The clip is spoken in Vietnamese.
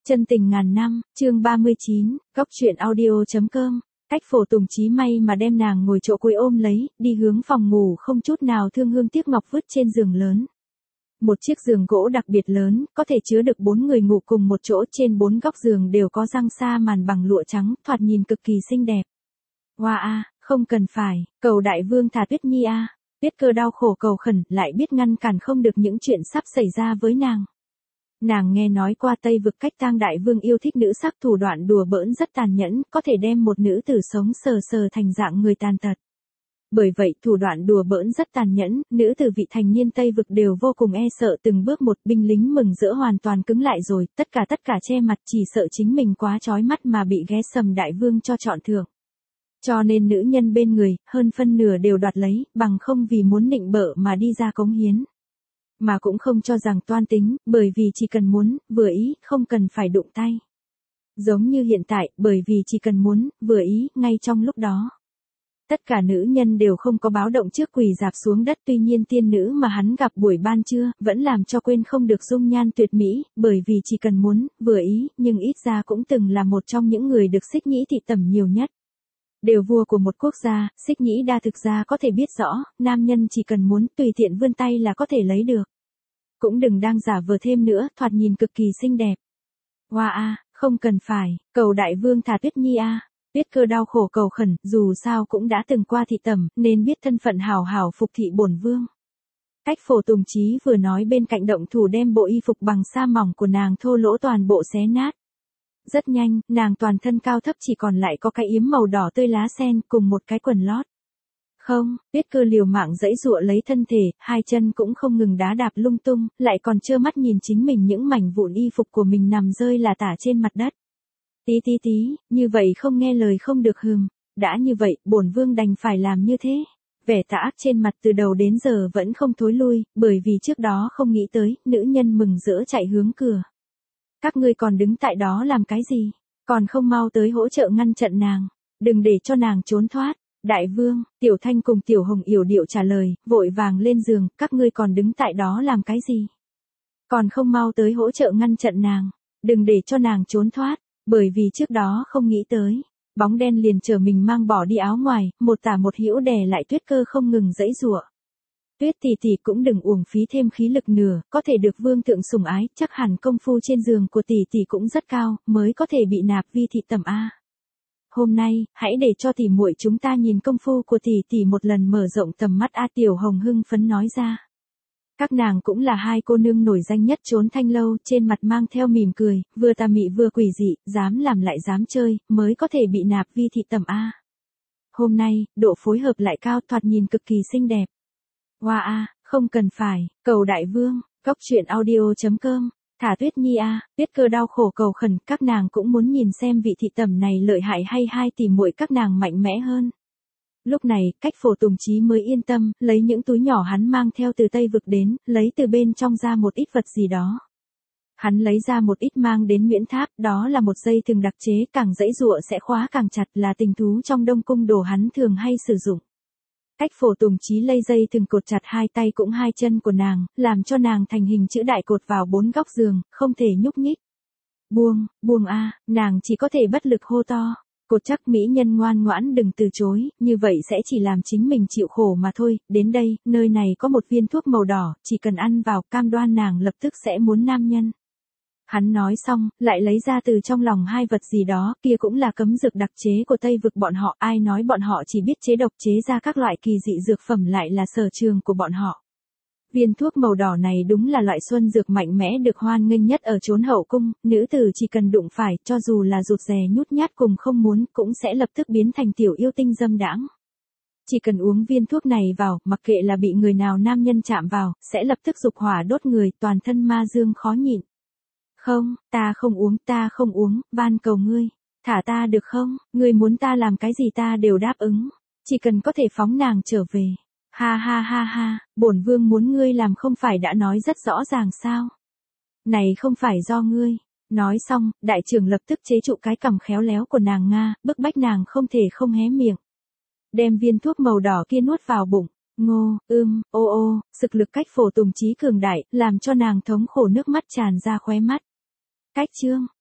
Chân tình ngàn năm, chương 39, góc truyện audio.com. Cách Phổ Tùng Chí may mà đem nàng ngồi chỗ cuối ôm lấy, đi hướng phòng ngủ không chút nào thương hương tiếc ngọc vứt trên giường lớn. Một chiếc giường gỗ đặc biệt lớn, có thể chứa được 4 người ngủ cùng một chỗ, trên 4 góc giường đều có giăng sa màn bằng lụa trắng, thoạt nhìn cực kỳ xinh đẹp. Hoa a, không cần phải, cầu đại vương thả Tuyết Nhi a. Tuyết Cơ đau khổ cầu khẩn, lại biết ngăn cản không được những chuyện sắp xảy ra với nàng. Nàng nghe nói qua Tây Vực Cách Tang đại vương yêu thích nữ sắc, thủ đoạn đùa bỡn rất tàn nhẫn, có thể đem một nữ tử sống sờ sờ thành dạng người tàn tật. Bởi vậy thủ đoạn đùa bỡn rất tàn nhẫn, nữ tử vị thành niên Tây Vực đều vô cùng e sợ, từng bước một. Binh lính mừng rỡ hoàn toàn cứng lại rồi, tất cả che mặt, chỉ sợ chính mình quá chói mắt mà bị ghé sầm đại vương cho chọn thưởng. Cho nên nữ nhân bên người, hơn phân nửa đều đoạt lấy, bằng không vì muốn nịnh bợ mà đi ra cống hiến. Mà cũng không cho rằng toan tính, bởi vì chỉ cần muốn, vừa ý, không cần phải đụng tay. Giống như hiện tại, bởi vì chỉ cần muốn, vừa ý, ngay trong lúc đó. Tất cả nữ nhân đều không có báo động trước quỳ rạp xuống đất, tuy nhiên tiên nữ mà hắn gặp buổi ban trưa, vẫn làm cho quên không được dung nhan tuyệt mỹ, bởi vì chỉ cần muốn, vừa ý, nhưng ít ra cũng từng là một trong những người được Xích Nhĩ thị tẩm nhiều nhất. Đều vua của một quốc gia, Xích Nhĩ Đa thực ra có thể biết rõ, nam nhân chỉ cần muốn, tùy tiện vươn tay là có thể lấy được. Cũng đừng đang giả vờ thêm nữa, thoạt nhìn cực kỳ xinh đẹp. Hoa a, không cần phải, cầu đại vương thả Tuyết Nhi a. Tuyết Cơ đau khổ cầu khẩn, dù sao cũng đã từng qua thị tẩm, nên biết thân phận hảo hảo phục thị bổn vương. Cách Phổ Tùng Chí vừa nói, bên cạnh động thủ đem bộ y phục bằng sa mỏng của nàng thô lỗ toàn bộ xé nát. Rất nhanh, nàng toàn thân cao thấp chỉ còn lại có cái yếm màu đỏ tươi lá sen cùng một cái quần lót. Không, Tuyết Cơ liều mạng giãy giụa lấy thân thể, hai chân cũng không ngừng đá đạp lung tung, lại còn trơ mắt nhìn chính mình những mảnh vụn y phục của mình nằm rơi lả tả trên mặt đất. Tí, như vậy không nghe lời không được hừm, đã như vậy, bổn vương đành phải làm như thế. Vẻ tà ác trên mặt từ đầu đến giờ vẫn không thối lui, bởi vì trước đó không nghĩ tới, nữ nhân mừng rỡ chạy hướng cửa. Các ngươi còn đứng tại đó làm cái gì? Còn không mau tới hỗ trợ ngăn chặn nàng, đừng để cho nàng trốn thoát. Đại vương, Tiểu Thanh cùng Tiểu Hồng yểu điệu trả lời, vội vàng lên giường, các ngươi còn đứng tại đó làm cái gì? Còn không mau tới hỗ trợ ngăn chặn nàng, đừng để cho nàng trốn thoát, bởi vì trước đó không nghĩ tới. Bóng đen liền chở mình mang bỏ đi áo ngoài, một tả một hữu đè lại Tuyết Cơ không ngừng giãy giụa. Tuyết tỷ tỷ cũng đừng uổng phí thêm khí lực nữa, có thể được vương thượng sủng ái, chắc hẳn công phu trên giường của tỷ tỷ cũng rất cao, mới có thể bị nạp vi thị tẩm a. Hôm nay, hãy để cho tỷ muội chúng ta nhìn công phu của tỷ tỷ một lần mở rộng tầm mắt a. Tiểu Hồng hưng phấn nói ra. Các nàng cũng là hai cô nương nổi danh nhất Trốn Thanh Lâu, trên mặt mang theo mỉm cười, vừa tà mị vừa quỷ dị, dám làm lại dám chơi, mới có thể bị nạp vi thị tẩm a. Hôm nay, độ phối hợp lại cao, thoạt nhìn cực kỳ xinh đẹp. Hoa a, không cần phải, cầu đại vương, góc truyện audio.com. Thả Tuyết Nhi a. Tuyết Cơ đau khổ cầu khẩn, các nàng cũng muốn nhìn xem vị thị tẩm này lợi hại hay hai tỷ muội các nàng mạnh mẽ hơn. Lúc này, Cách Phổ Tùng Chí mới yên tâm, lấy những túi nhỏ hắn mang theo từ Tây Vực đến, lấy từ bên trong ra một ít vật gì đó. Hắn lấy ra một ít mang đến Nguyễn Tháp, đó là một dây thừng đặc chế, càng giãy giụa sẽ khóa càng chặt, là tình thú trong Đông Cung đồ hắn thường hay sử dụng. Cách Phổ Tùng Chí lây dây thừng cột chặt hai tay cũng hai chân của nàng, làm cho nàng thành hình chữ đại cột vào 4 góc giường, không thể nhúc nhích. Buông a, nàng chỉ có thể bất lực hô to. Cột chắc mỹ nhân ngoan ngoãn đừng từ chối, như vậy sẽ chỉ làm chính mình chịu khổ mà thôi. Đến đây, nơi này có một viên thuốc màu đỏ, chỉ cần ăn vào, cam đoan nàng lập tức sẽ muốn nam nhân. Hắn nói xong, lại lấy ra từ trong lòng hai vật gì đó, kia cũng là cấm dược đặc chế của Tây Vực bọn họ, ai nói bọn họ chỉ biết chế độc chế ra các loại kỳ dị dược phẩm lại là sở trường của bọn họ. Viên thuốc màu đỏ này đúng là loại xuân dược mạnh mẽ được hoan nghênh nhất ở chốn hậu cung, nữ tử chỉ cần đụng phải, cho dù là rụt rè nhút nhát cùng không muốn, cũng sẽ lập tức biến thành tiểu yêu tinh dâm đãng. Chỉ cần uống viên thuốc này vào, mặc kệ là bị người nào nam nhân chạm vào, sẽ lập tức dục hỏa đốt người, toàn thân ma dương khó nhịn. Không, ta không uống, van cầu ngươi, thả ta được không, ngươi muốn ta làm cái gì ta đều đáp ứng, chỉ cần có thể phóng nàng trở về. Ha, bổn vương muốn ngươi làm không phải đã nói rất rõ ràng sao? Này không phải do ngươi. Nói xong, đại trưởng lập tức chế trụ cái cằm khéo léo của nàng Nga, bức bách nàng không thể không hé miệng. Đem viên thuốc màu đỏ kia nuốt vào bụng. Ngô, sực lực Cách Phổ Tùng Chí cường đại, làm cho nàng thống khổ nước mắt tràn ra khóe mắt. Cách chương